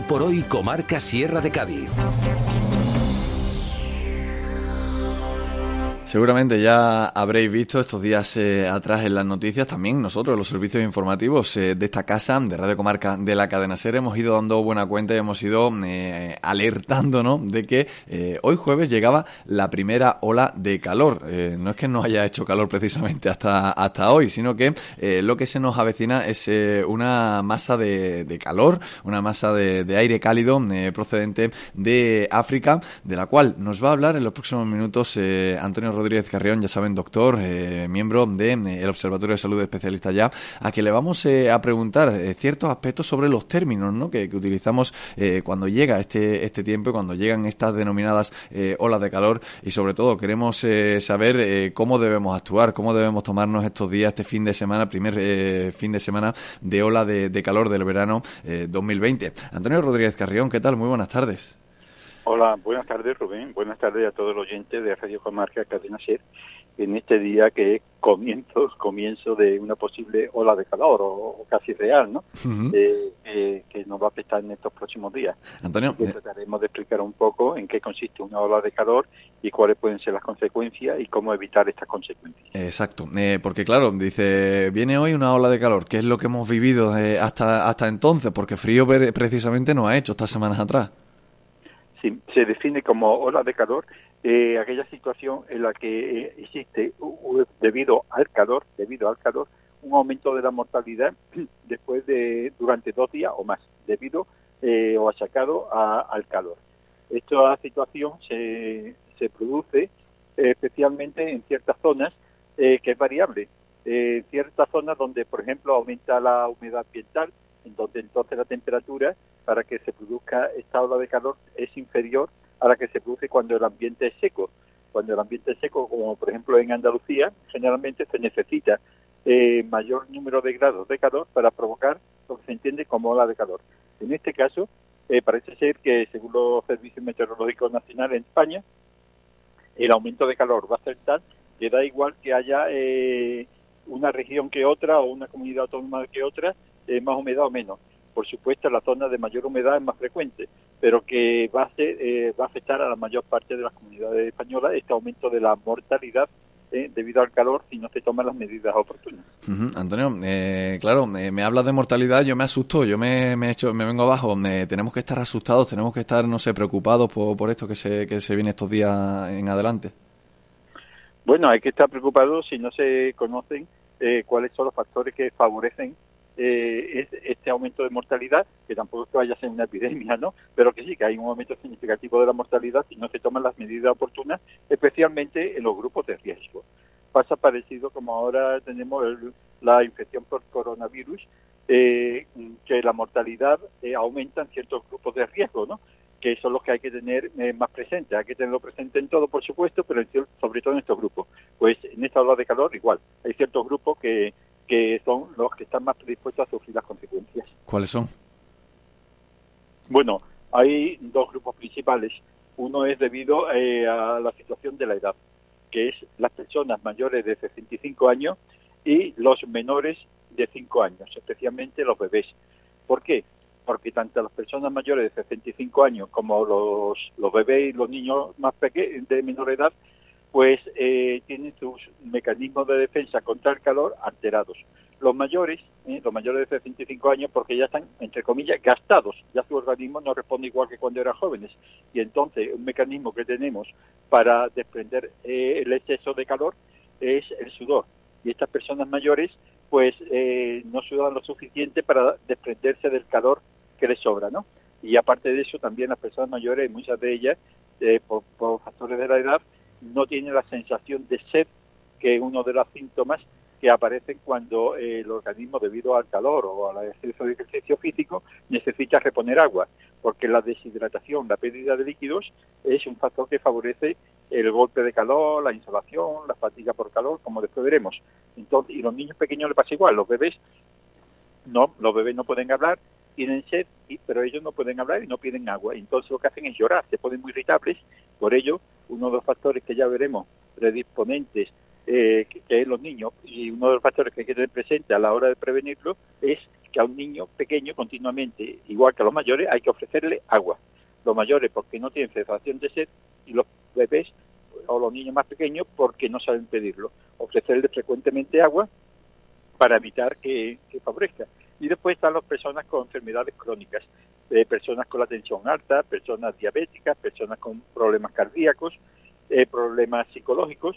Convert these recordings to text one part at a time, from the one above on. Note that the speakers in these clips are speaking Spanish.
por Hoy Comarca Sierra de Cádiz. Seguramente ya habréis visto estos días atrás en las noticias, también nosotros, los servicios informativos de esta casa, de Radio Comarca de la cadena SER, hemos ido dando buena cuenta y hemos ido alertando, ¿no?, de que hoy jueves llegaba la primera ola de calor. No es que no haya hecho calor precisamente hasta hoy, sino que lo que se nos avecina es una masa de calor, una masa de aire cálido procedente de África, de la cual nos va a hablar en los próximos minutos Antonio Rodríguez Carrión, ya saben, doctor, miembro del Observatorio de Salud Especialista ya, a quien le vamos a preguntar ciertos aspectos sobre los términos, ¿no?, que utilizamos cuando llega este tiempo, cuando llegan estas denominadas olas de calor, y sobre todo queremos saber cómo debemos actuar, cómo debemos tomarnos estos días, este fin de semana, primer fin de semana de ola de calor del verano 2020. Antonio Rodríguez Carrión, ¿qué tal? Muy buenas tardes. Hola, buenas tardes, Rubén. Buenas tardes a todos los oyentes de Radio Comarca Cadena SER en este día que es comienzo de una posible ola de calor o casi real, ¿no? Uh-huh. Que nos va a afectar en estos próximos días. Antonio, trataremos de explicar un poco en qué consiste una ola de calor y cuáles pueden ser las consecuencias y cómo evitar estas consecuencias. Exacto, porque claro, dice, viene hoy una ola de calor, ¿qué es lo que hemos vivido hasta entonces? Porque frío precisamente no ha hecho estas semanas atrás. Sí, se define como ola de calor aquella situación en la que existe debido al calor, un aumento de la mortalidad durante 2 días o más, debido o achacado al calor. Esta situación se produce especialmente en ciertas zonas que es variable. Ciertas zonas donde, por ejemplo, aumenta la humedad ambiental, en donde entonces la temperatura para que se produzca esta ola de calor es inferior a la que se produce cuando el ambiente es seco. Cuando el ambiente es seco, como por ejemplo en Andalucía, generalmente se necesita mayor número de grados de calor para provocar lo que se entiende como ola de calor. En este caso, parece ser que según los servicios meteorológicos nacionales en España, el aumento de calor va a ser tal que da igual que haya una región que otra o una comunidad autónoma que otra, más humedad o menos. Por supuesto, la zona de mayor humedad es más frecuente, pero que va a afectar a la mayor parte de las comunidades españolas este aumento de la mortalidad debido al calor si no se toman las medidas oportunas. Uh-huh. Antonio, claro, me hablas de mortalidad, yo me asusto, yo me vengo abajo, tenemos que estar asustados, tenemos que estar, no sé, preocupados por esto que se viene estos días en adelante. Bueno, hay que estar preocupados si no se conocen cuáles son los factores que favorecen este aumento de mortalidad, que tampoco es que vaya a ser una epidemia, ¿no? Pero que sí, que hay un aumento significativo de la mortalidad si no se toman las medidas oportunas, especialmente en los grupos de riesgo. Pasa parecido como ahora tenemos la infección por coronavirus, que la mortalidad aumenta en ciertos grupos de riesgo, ¿no?, que son los que hay que tener más presentes. Hay que tenerlo presente en todo, por supuesto, pero sobre todo en estos grupos. Pues en esta ola de calor igual. Hay ciertos grupos que son los que están más predispuestos a sufrir las consecuencias. ¿Cuáles son? Bueno, hay 2 grupos principales. Uno es debido a la situación de la edad, que es las personas mayores de 65 años y los menores de 5 años, especialmente los bebés. ¿Por qué? Porque tanto las personas mayores de 65 años como los bebés y los niños más pequeños de menor edad pues tienen sus mecanismos de defensa contra el calor alterados. Los mayores de 65 años, porque ya están, entre comillas, gastados, ya su organismo no responde igual que cuando eran jóvenes. Y entonces un mecanismo que tenemos para desprender el exceso de calor es el sudor. Y estas personas mayores, pues no sudan lo suficiente para desprenderse del calor que les sobra, ¿no? Y aparte de eso, también las personas mayores, muchas de ellas, por factores de la edad, no tienen la sensación de sed, que es uno de los síntomas que aparecen cuando el organismo, debido al calor o al exceso de ejercicio físico, necesita reponer agua, porque la deshidratación, la pérdida de líquidos, es un factor que favorece el golpe de calor, la insolación, la fatiga por calor, como después veremos. Entonces, y los niños pequeños les pasa igual, los bebés no pueden hablar, tienen sed, pero ellos no pueden hablar y no piden agua. Entonces lo que hacen es llorar, se ponen muy irritables. Por ello, uno de los factores que ya veremos predisponentes, que es los niños, y uno de los factores que hay que tener presente a la hora de prevenirlo, es que a un niño pequeño continuamente, igual que a los mayores, hay que ofrecerle agua. Los mayores porque no tienen sensación de sed y los bebés o los niños más pequeños porque no saben pedirlo. Ofrecerle frecuentemente agua para evitar que favorezca. Y después están las personas con enfermedades crónicas, personas con la tensión alta, personas diabéticas, personas con problemas cardíacos, problemas psicológicos,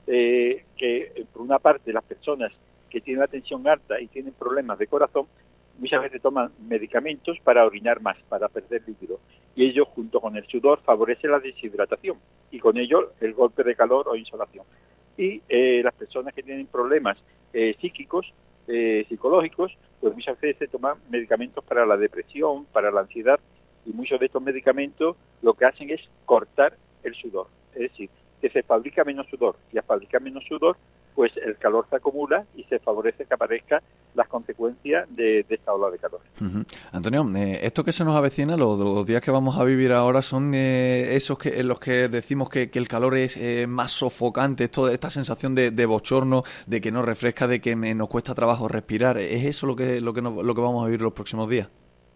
que por una parte las personas que tienen la tensión alta y tienen problemas de corazón, muchas veces toman medicamentos para orinar más, para perder líquido. Y ello, junto con el sudor, favorece la deshidratación y con ello el golpe de calor o insolación. Y las personas que tienen problemas psíquicos, psicológicos, pues muchas veces toman medicamentos para la depresión, para la ansiedad, y muchos de estos medicamentos lo que hacen es cortar el sudor. Es decir, que se fabrica menos sudor, y al fabricar menos sudor, pues el calor se acumula y se favorece que aparezcan las consecuencias de esta ola de calor. Uh-huh. Antonio, esto que se nos avecina, los días que vamos a vivir ahora, son esos que en los que decimos que el calor es más sofocante, esta sensación de bochorno, de que nos refresca, de que nos cuesta trabajo respirar. ¿Es eso lo que vamos a vivir los próximos días?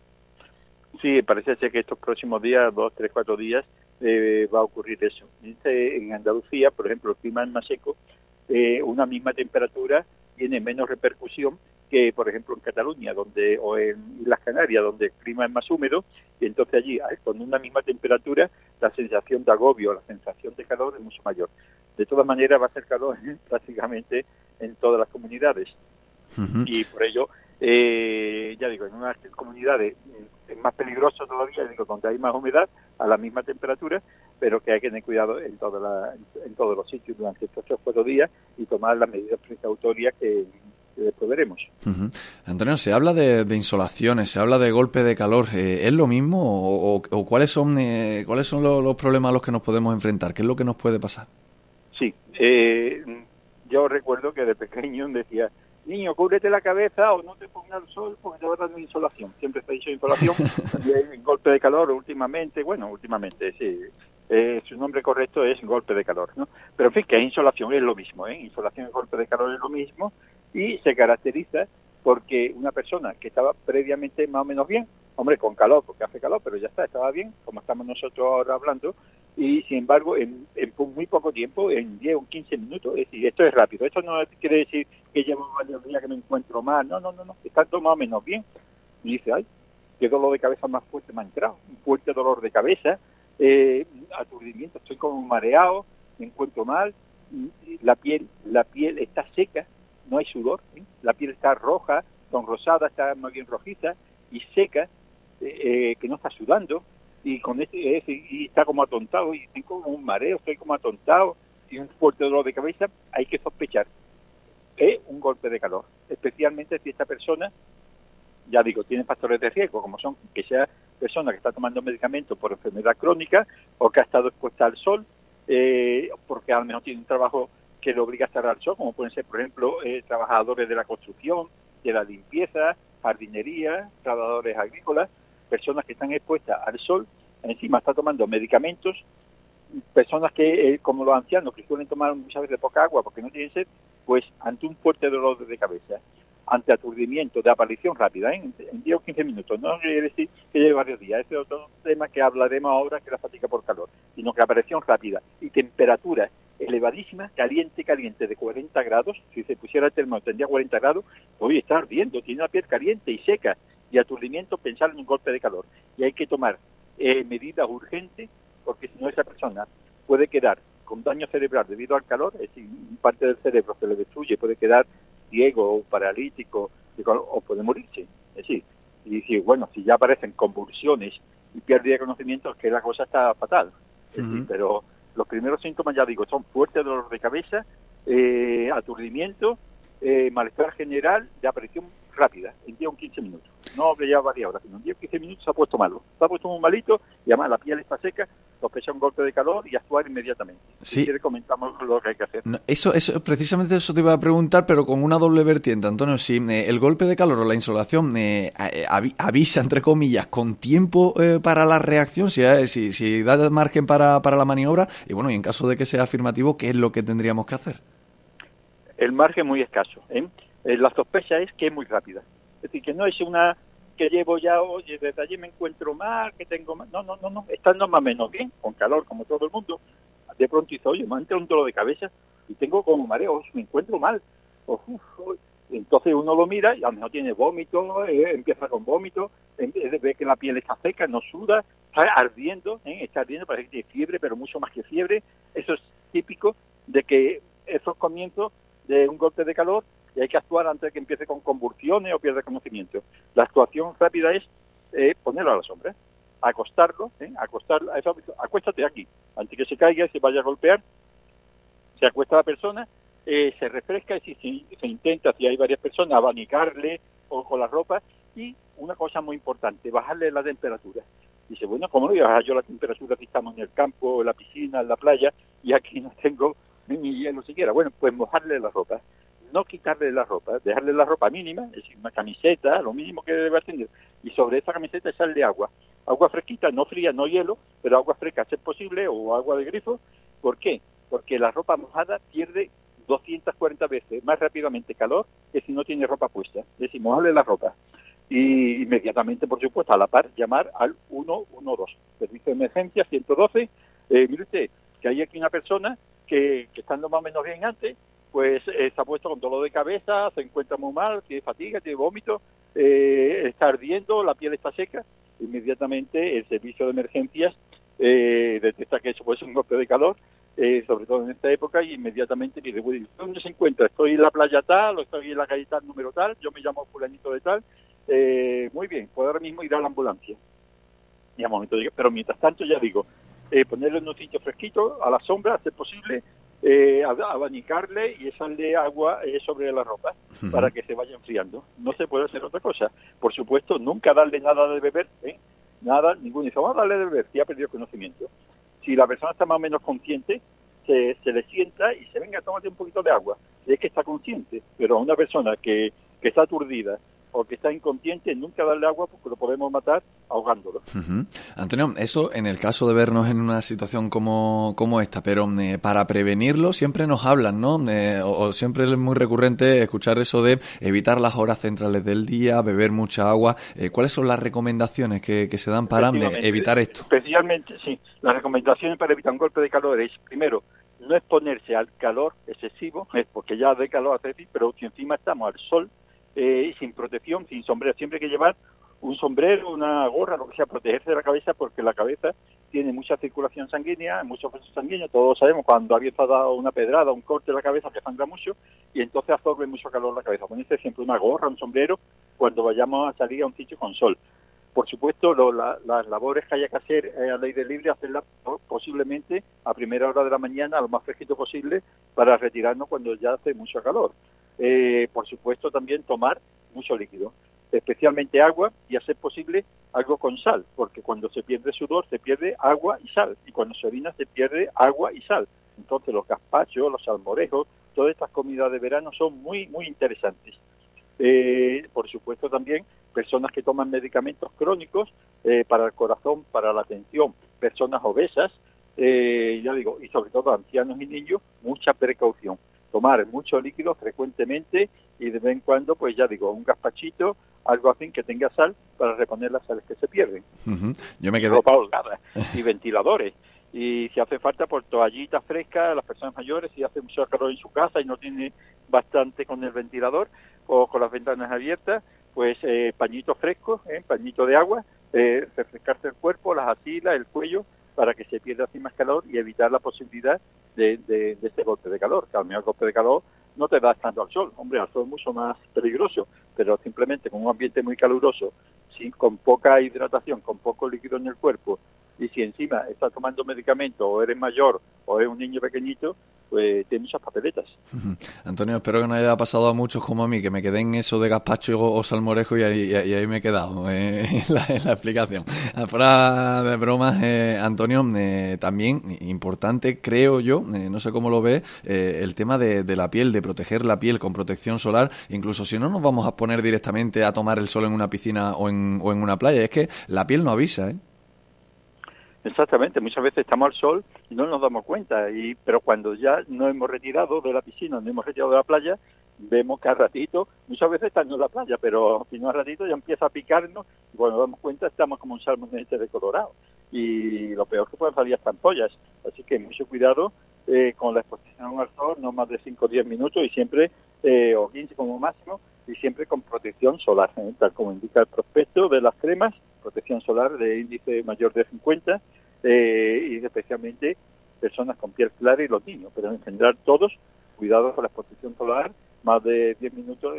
Sí, parece ser que estos próximos días, 2, 3, 4 días, va a ocurrir eso. En Andalucía, por ejemplo, el clima es más seco, una misma temperatura tiene menos repercusión que, por ejemplo, en Cataluña o en Islas Canarias, donde el clima es más húmedo, y entonces allí, con una misma temperatura, la sensación de agobio, la sensación de calor es mucho mayor. De todas maneras, va a ser calor prácticamente en todas las comunidades. Uh-huh. Y por ello, ya digo, en unas comunidades es más peligroso todavía, digo, donde hay más humedad, a la misma temperatura, pero que hay que tener cuidado en todos los sitios durante estos 4 días y tomar las medidas precautorias que después veremos. Uh-huh. Antonio, se habla de insolaciones, se habla de golpe de calor. ¿Es lo mismo o cuáles son los problemas a los que nos podemos enfrentar? ¿Qué es lo que nos puede pasar? Sí, yo recuerdo que de pequeño decía, niño, cúbrete la cabeza o no te pongas al sol porque te va a dar insolación. Siempre se ha dicho insolación, y golpe de calor últimamente, sí. Su nombre correcto es golpe de calor, ¿no? Pero en fin, que es insolación, es lo mismo, insolación y golpe de calor es lo mismo, y se caracteriza porque una persona que estaba previamente más o menos bien, hombre, con calor, porque hace calor, pero ya estaba bien, como estamos nosotros ahora hablando, y sin embargo, en muy poco tiempo, en 10 o 15 minutos, es decir, esto es rápido, esto no quiere decir que llevo varios días que me encuentro mal, no, está todo más o menos bien, y dice, ay, qué dolor de cabeza más fuerte me ha entrado, un fuerte dolor de cabeza, aturdimiento, estoy como mareado, me encuentro mal, la piel está seca, no hay sudor, la piel está roja, sonrosada, está más bien rojiza y seca, que no está sudando, y con y está como atontado, y tengo como un mareo, estoy como atontado, y un fuerte dolor de cabeza, hay que sospechar que un golpe de calor, especialmente si esta persona, ya digo, tiene factores de riesgo, como son que sea persona que está tomando medicamentos por enfermedad crónica o que ha estado expuesta al sol, porque a lo mejor tiene un trabajo que le obliga a estar al sol, como pueden ser, por ejemplo, trabajadores de la construcción, de la limpieza, jardinería, trabajadores agrícolas, personas que están expuestas al sol, encima está tomando medicamentos, personas que, como los ancianos, que suelen tomar muchas veces poca agua porque no tienen sed, pues ante un fuerte dolor de cabeza, ante aturdimiento de aparición rápida, en 10 o 15 minutos, no quiere decir que lleve varios días, ese es otro tema que hablaremos ahora, que es la fatiga por calor, sino que aparición rápida y temperatura elevadísima, caliente, de 40 grados, si se pusiera el termómetro tendría 40 grados, hoy está ardiendo, tiene la piel caliente y seca, y aturdimiento, pensar en un golpe de calor, y hay que tomar medidas urgentes, porque si no esa persona puede quedar con daño cerebral debido al calor, es decir, parte del cerebro se le destruye, puede quedar ciego o paralítico, o puede morirse. Es decir, y decir, bueno, si ya aparecen convulsiones y pérdida de conocimiento, es que la cosa está fatal. Es decir, pero los primeros síntomas, ya digo, son fuerte dolor de cabeza, aturdimiento, malestar general de aparición rápida, en 10 o 15 minutos. No que ya varias horas, sino en 10 o 15 minutos se ha puesto malo. Se ha puesto muy malito y además la piel está seca, sospecha un golpe de calor y actuar inmediatamente. Sí. Si quiere comentamos lo que hay que hacer. No, eso precisamente eso te iba a preguntar, pero con una doble vertiente, Antonio. Si el golpe de calor o la insolación avisa, entre comillas, con tiempo para la reacción, si da margen para la maniobra, y bueno, y en caso de que sea afirmativo, ¿qué es lo que tendríamos que hacer? El margen muy escaso, La sospecha es que es muy rápida. Es decir, que no es una que llevo ya, oye, desde allí me encuentro mal, que tengo mal. No, estando más o menos bien, con calor, como todo el mundo, de pronto dice, oye, me ha entrado un dolor de cabeza y tengo como mareo, me encuentro mal. Entonces uno lo mira y a lo mejor tiene vómito, empieza con vómito, ve que la piel está seca, no suda, está ardiendo, parece que tiene fiebre, pero mucho más que fiebre. Eso es típico de que esos comienzos de un golpe de calor, y hay que actuar antes de que empiece con convulsiones o pierda conocimiento. La actuación rápida es ponerlo a la sombra, acostarlo, acuéstate aquí, antes que se caiga y se vaya a golpear, se acuesta la persona, se refresca y se intenta, si hay varias personas, abanicarle o con la ropa. Y una cosa muy importante, bajarle la temperatura. Dice, bueno, ¿cómo no voy a bajar yo la temperatura si estamos en el campo, en la piscina, en la playa, y aquí no tengo ni hielo siquiera? Bueno, pues mojarle la ropa, no quitarle la ropa, dejarle la ropa mínima, es decir, una camiseta, lo mínimo que debe tener, y sobre esa camiseta echarle agua fresquita, no fría, no hielo, pero agua fresca, si es posible, o agua de grifo. ¿Por qué? Porque la ropa mojada pierde 240 veces más rápidamente calor que si no tiene ropa puesta. Es decir, mojarle la ropa. Y inmediatamente, por supuesto, a la par, llamar al 112, servicio de emergencia 112. Mire usted, que hay aquí una persona que estando más o menos bien antes, pues se ha puesto con dolor de cabeza, se encuentra muy mal, tiene fatiga, tiene vómito, está ardiendo, la piel está seca. Inmediatamente el servicio de emergencias detecta que eso puede ser un golpe de calor, sobre todo en esta época, y inmediatamente dice, ¿dónde se encuentra? Estoy en la playa tal, o estoy en la calle tal, número tal, yo me llamo fulanito de tal. Muy bien, pues ahora mismo ir a la ambulancia. Y al momento pero mientras tanto, ya digo, ponerle en un sitio fresquito, a la sombra, hacer posible, abanicarle y echarle agua sobre la ropa para que se vaya enfriando. No se puede hacer otra cosa. Por supuesto, nunca darle nada de beber, nada, ninguno dice, vamos a darle de beber, si ha perdido conocimiento. Si la persona está más o menos consciente, se le sienta y se venga, tómate un poquito de agua. Es que está consciente, pero a una persona que está aturdida o que está inconsciente, nunca darle agua porque lo podemos matar ahogándolo. Antonio, eso en el caso de vernos en una situación como esta, pero para prevenirlo siempre nos hablan, ¿no? O siempre es muy recurrente escuchar eso de evitar las horas centrales del día, beber mucha agua. ¿Cuáles son las recomendaciones que se dan para evitar esto? Especialmente, sí, las recomendaciones para evitar un golpe de calor es, primero, no exponerse al calor excesivo, porque ya de calor hace, pero si encima estamos al sol, sin protección, sin sombrero, siempre hay que llevar un sombrero, una gorra, lo que sea, protegerse de la cabeza, porque la cabeza tiene mucha circulación sanguínea, muchos vasos sanguíneos, todos sabemos cuando alguien se ha dado una pedrada, un corte en la cabeza que sangra mucho, y entonces absorbe mucho calor la cabeza. Ponerse siempre una gorra, un sombrero, cuando vayamos a salir a un sitio con sol. Por supuesto, las labores que haya que hacer al aire libre, hacerlas posiblemente a primera hora de la mañana, lo más fresquito posible, para retirarnos cuando ya hace mucho calor. Por supuesto, también tomar mucho líquido, especialmente agua, y hacer posible algo con sal, porque cuando se pierde sudor se pierde agua y sal, y cuando se orina se pierde agua y sal. Entonces los gazpachos, los salmorejos, todas estas comidas de verano son muy, muy interesantes. Por supuesto también personas que toman medicamentos crónicos para el corazón, para la tensión, personas obesas, ya digo, y sobre todo ancianos y niños, mucha precaución. Tomar mucho líquido frecuentemente y de vez en cuando, pues ya digo, un gazpachito, algo así que tenga sal para reponer las sales que se pierden. Yo me quedé... Ropa holgada y ventiladores. Y si hace falta, por toallitas frescas, las personas mayores, si hace mucho calor en su casa y no tiene bastante con el ventilador o con las ventanas abiertas, pues pañitos frescos, pañito de agua, refrescarse el cuerpo, las axilas, el cuello, para que se pierda así más calor y evitar la posibilidad de este golpe de calor. Que al menos el golpe de calor no te da estando al sol. Hombre, al sol es mucho más peligroso, pero simplemente con un ambiente muy caluroso, con poca hidratación, con poco líquido en el cuerpo, y si encima estás tomando medicamentos o eres mayor o eres un niño pequeñito, pues tiene muchas papeletas. Antonio, espero que no haya pasado a muchos como a mí, que me quedé en eso de gazpacho o salmorejo y ahí me he quedado en la explicación. Fuera de bromas, Antonio, también importante, creo yo, no sé cómo lo ves, el tema de la piel, de proteger la piel con protección solar, incluso si no nos vamos a poner directamente a tomar el sol en una piscina o en una playa, es que la piel no avisa, ¿eh? Exactamente, muchas veces estamos al sol y no nos damos cuenta, pero cuando ya nos hemos retirado de la piscina, nos hemos retirado de la playa, vemos que al ratito, muchas veces están en la playa, pero si no al ratito ya empieza a picarnos y cuando nos damos cuenta estamos como un salmonete de colorado. Y lo peor que pueden salir hasta ampollas. Así que mucho cuidado con la exposición al sol, no más de 5 o 10 minutos y siempre, o 15 como máximo, y siempre con protección solar, tal como indica el prospecto de las cremas, protección solar de índice mayor de 50, y especialmente personas con piel clara y los niños, pero en general todos, cuidado con la exposición solar, más de 10 minutos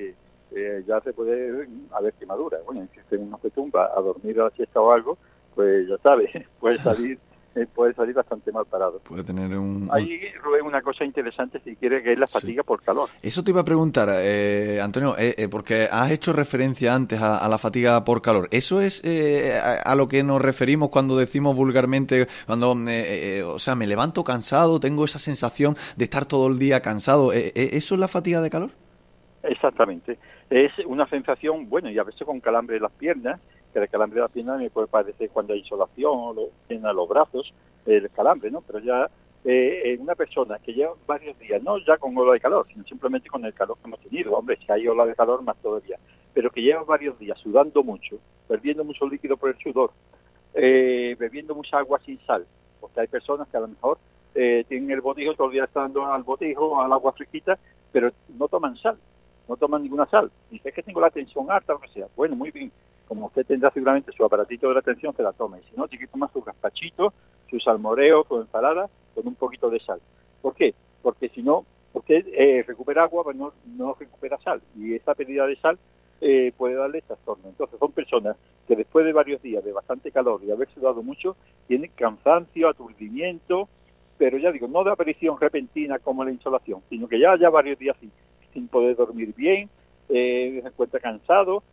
ya se puede haber quemadura. Bueno, si uno se tumba a dormir a la siesta o algo, pues ya sabes, puede salir bastante mal parado. Puede tener Ahí, Rubén, una cosa interesante, si quieres, que es la fatiga por calor. Eso te iba a preguntar, Antonio, porque has hecho referencia antes a la fatiga por calor. ¿Eso es a lo que nos referimos cuando decimos vulgarmente, cuando, o sea, me levanto cansado, tengo esa sensación de estar todo el día cansado? ¿Eso es la fatiga de calor? Exactamente. Es una sensación, bueno, y a veces con calambre de las piernas, que el calambre de las piernas me puede parecer cuando hay insolación o en los brazos, el calambre, ¿no? Pero ya en una persona que lleva varios días, no ya con ola de calor, sino simplemente con el calor que hemos tenido, hombre, si hay ola de calor más todavía, pero que lleva varios días sudando mucho, perdiendo mucho líquido por el sudor, bebiendo mucha agua sin sal, porque hay personas que a lo mejor tienen el botijo, todo el día están dando al botijo, al agua fresquita, pero no toman sal, no toman ninguna sal. Dice, es que tengo la tensión alta, o lo que sea. Bueno, muy bien. Como usted tendrá seguramente su aparatito de la tensión, que la tome. Y si no, tiene que tomar su gazpachito, su salmoreo, su ensalada, con un poquito de sal. ¿Por qué? Porque si no, usted recupera agua, pero no recupera sal. Y esa pérdida de sal puede darle trastorno. Entonces, son personas que después de varios días de bastante calor y haber sudado mucho, tienen cansancio, aturdimiento, pero ya digo, no de aparición repentina como la insolación, sino que ya varios días sin poder dormir bien, se encuentra cansado,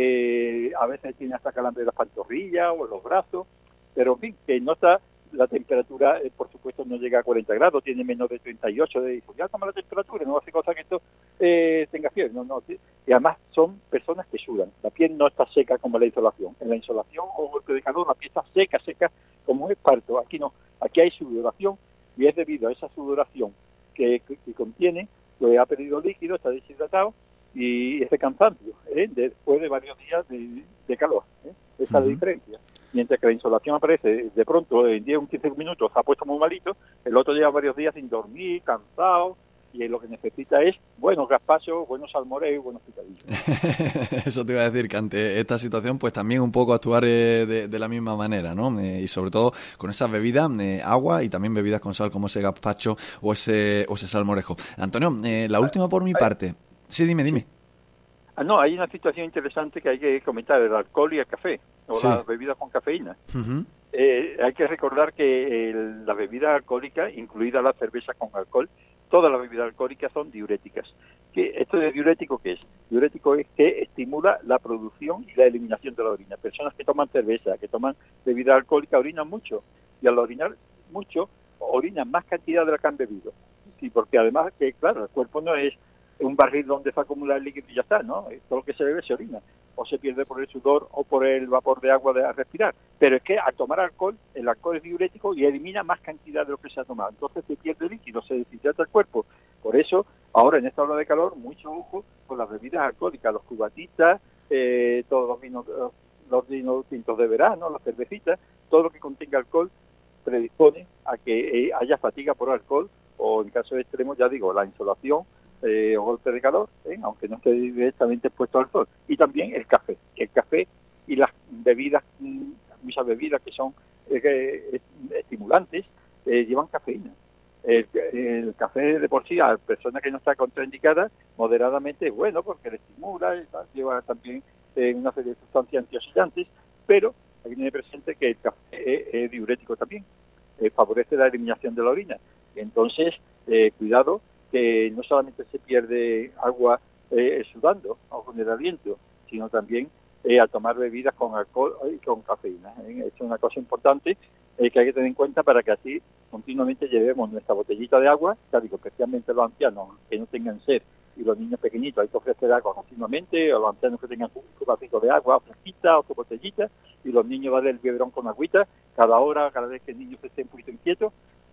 a veces tiene hasta calambre de las pantorrillas o en los brazos, pero en fin, que no está, la temperatura, por supuesto, no llega a 40 grados, tiene menos de 38, dijo, ya toma la temperatura, no hace cosa que esto tenga fiebre, no, y además son personas que sudan, la piel no está seca como la insolación, en la insolación o golpe de calor la piel está seca, como un esparto, aquí no, aquí hay sudoración, y es debido a esa sudoración que contiene, pues ha perdido líquido, está deshidratado, y ese cansancio, después de varios días de calor, esa es la diferencia. Mientras que la insolación aparece de pronto en 10 o 15 minutos, se ha puesto muy malito, el otro lleva varios días sin dormir, cansado, y lo que necesita es buenos gazpachos, buenos salmoreos, buenos picadillos. Eso te iba a decir, que ante esta situación pues también un poco actuar de la misma manera, ¿no? Y sobre todo con esas bebidas, agua y también bebidas con sal como ese gazpacho o ese salmorejo. Antonio, la última por mi parte. Sí, dime. No, hay una situación interesante que hay que comentar, el alcohol y el café, o sí. las bebidas con cafeína. Uh-huh. Hay que recordar que la bebida alcohólica, incluida la cerveza con alcohol, todas las bebidas alcohólicas son diuréticas. ¿Esto de diurético qué es? Diurético es que estimula la producción y la eliminación de la orina. Personas que toman cerveza, que toman bebida alcohólica, orinan mucho, y al orinar mucho, orinan más cantidad de la que han bebido. Sí, porque además, que claro, el cuerpo no es un barril donde se acumula el líquido y ya está, ¿no? Todo lo que se bebe se orina, o se pierde por el sudor o por el vapor de agua de respirar. Pero es que al tomar alcohol, el alcohol es diurético y elimina más cantidad de lo que se ha tomado. Entonces se pierde líquido, se deshidrata el cuerpo. Por eso, ahora en esta hora de calor, mucho ojo con las bebidas alcohólicas, los cubatitas, todos los vinos tintos de verano, las cervecitas, todo lo que contenga alcohol predispone a que haya fatiga por alcohol o en casos extremos, ya digo, la insolación, o golpe de calor, aunque no esté directamente expuesto al sol. Y también el café y las bebidas, muchas bebidas que son estimulantes, llevan cafeína. El café de por sí, a persona que no está contraindicada, moderadamente es bueno porque le estimula, lleva también una serie de sustancias antioxidantes, pero hay que tener presente que el café es diurético también, favorece la eliminación de la orina. Entonces, cuidado, que no solamente se pierde agua sudando o con el aliento, sino también al tomar bebidas con alcohol y con cafeína. Esto es una cosa importante que hay que tener en cuenta para que así continuamente llevemos nuestra botellita de agua, digo, especialmente los ancianos que no tengan sed y los niños pequeñitos hay que ofrecer agua continuamente, o los ancianos que tengan su vasito de agua fresquita o su botellita, y los niños darle el biberón con agüita cada hora, cada vez que el niño se esté un poquito inquieto,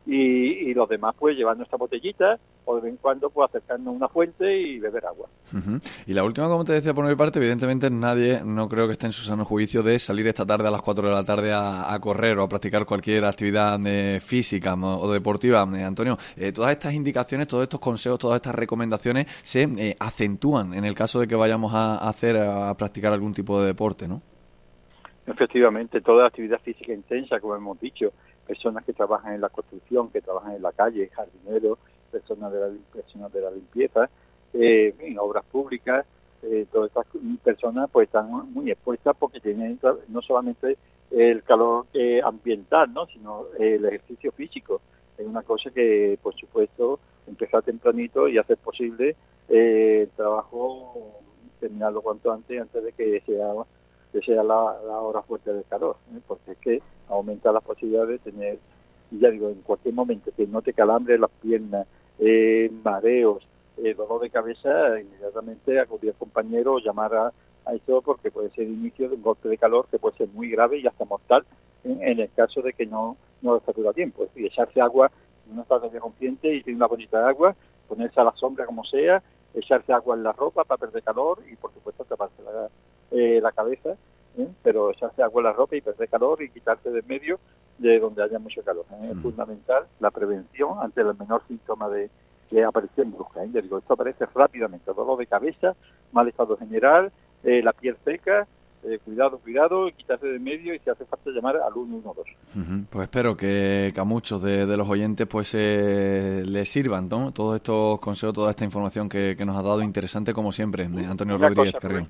y los demás pues llevar nuestra botellita o de vez en cuando pues acercarnos a una fuente y beber agua. Uh-huh. Y la última, como te decía por mi parte, evidentemente nadie, no creo que esté en su sano juicio de salir esta tarde a las 4 de la tarde a correr o a practicar cualquier actividad física o deportiva. Antonio, todas estas indicaciones, todos estos consejos, todas estas recomendaciones se acentúan en el caso de que vayamos a practicar algún tipo de deporte, ¿no? Efectivamente, toda actividad física intensa, como hemos dicho, personas que trabajan en la construcción, que trabajan en la calle, jardineros, personas de la limpieza, en obras públicas, todas estas personas pues están muy expuestas porque tienen no solamente el calor ambiental, ¿no?, sino el ejercicio físico. Es una cosa que, por supuesto, empezar tempranito y hacer posible el trabajo, terminarlo cuanto antes de que sea la hora fuerte del calor, porque es que aumenta las posibilidades de tener, ya digo, en cualquier momento que no te calambre las piernas, mareos, dolor de cabeza, inmediatamente acudir al compañero o llamar a eso, porque puede ser el inicio de un golpe de calor que puede ser muy grave y hasta mortal en el caso de que no lo satura a tiempo. Es decir, echarse agua en una taza de rompiente y tiene una bonita de agua, ponerse a la sombra como sea, echarse agua en la ropa para perder calor y por supuesto taparse la cabeza, pero echarse agua en la ropa y perder calor y quitarse de en medio de donde haya mucho calor. Es fundamental la prevención ante el menor síntoma de aparición brusca. Digo, esto aparece rápidamente: dolor de cabeza, mal estado general, la piel seca. Cuidado, y quitarse de en medio y si hace falta llamar al 112. Uh-huh. Pues espero que a muchos de los oyentes pues les sirvan, ¿no?, todos estos consejos, toda esta información que nos ha dado, interesante como siempre, Antonio Rodríguez Carrión.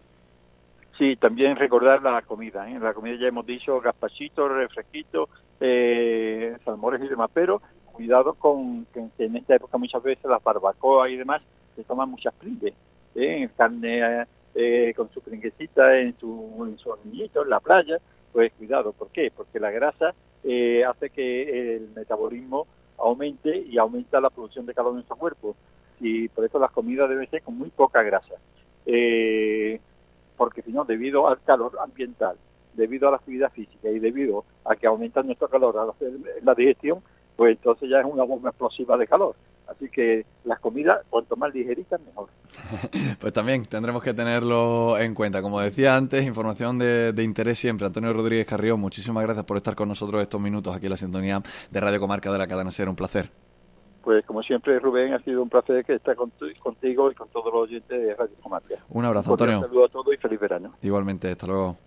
Sí, también recordar la comida. La comida ya hemos dicho, gazpachitos, refresquitos, salmones y demás, pero cuidado con que en esta época muchas veces las barbacoas y demás se toman muchas pringues, carne con su pringuecita en su hornillito en la playa. Pues cuidado, ¿por qué? Porque la grasa hace que el metabolismo aumente y aumenta la producción de calor en nuestro cuerpo, y por eso las comidas deben ser con muy poca grasa, porque si no, debido al calor ambiental, debido a la actividad física y debido a que aumenta nuestro calor al hacer la digestión, pues entonces ya es una bomba explosiva de calor. Así que las comidas, cuanto más ligeritas, mejor. Pues también tendremos que tenerlo en cuenta. Como decía antes, información de interés siempre. Antonio Rodríguez Carrión, muchísimas gracias por estar con nosotros estos minutos aquí en la sintonía de Radio Comarca de la Cadena SER. Un placer. Pues como siempre, Rubén, ha sido un placer que estar contigo y con todos los oyentes de Radio Comarca. Un abrazo, Antonio. Un saludo a todos y feliz verano. Igualmente, hasta luego.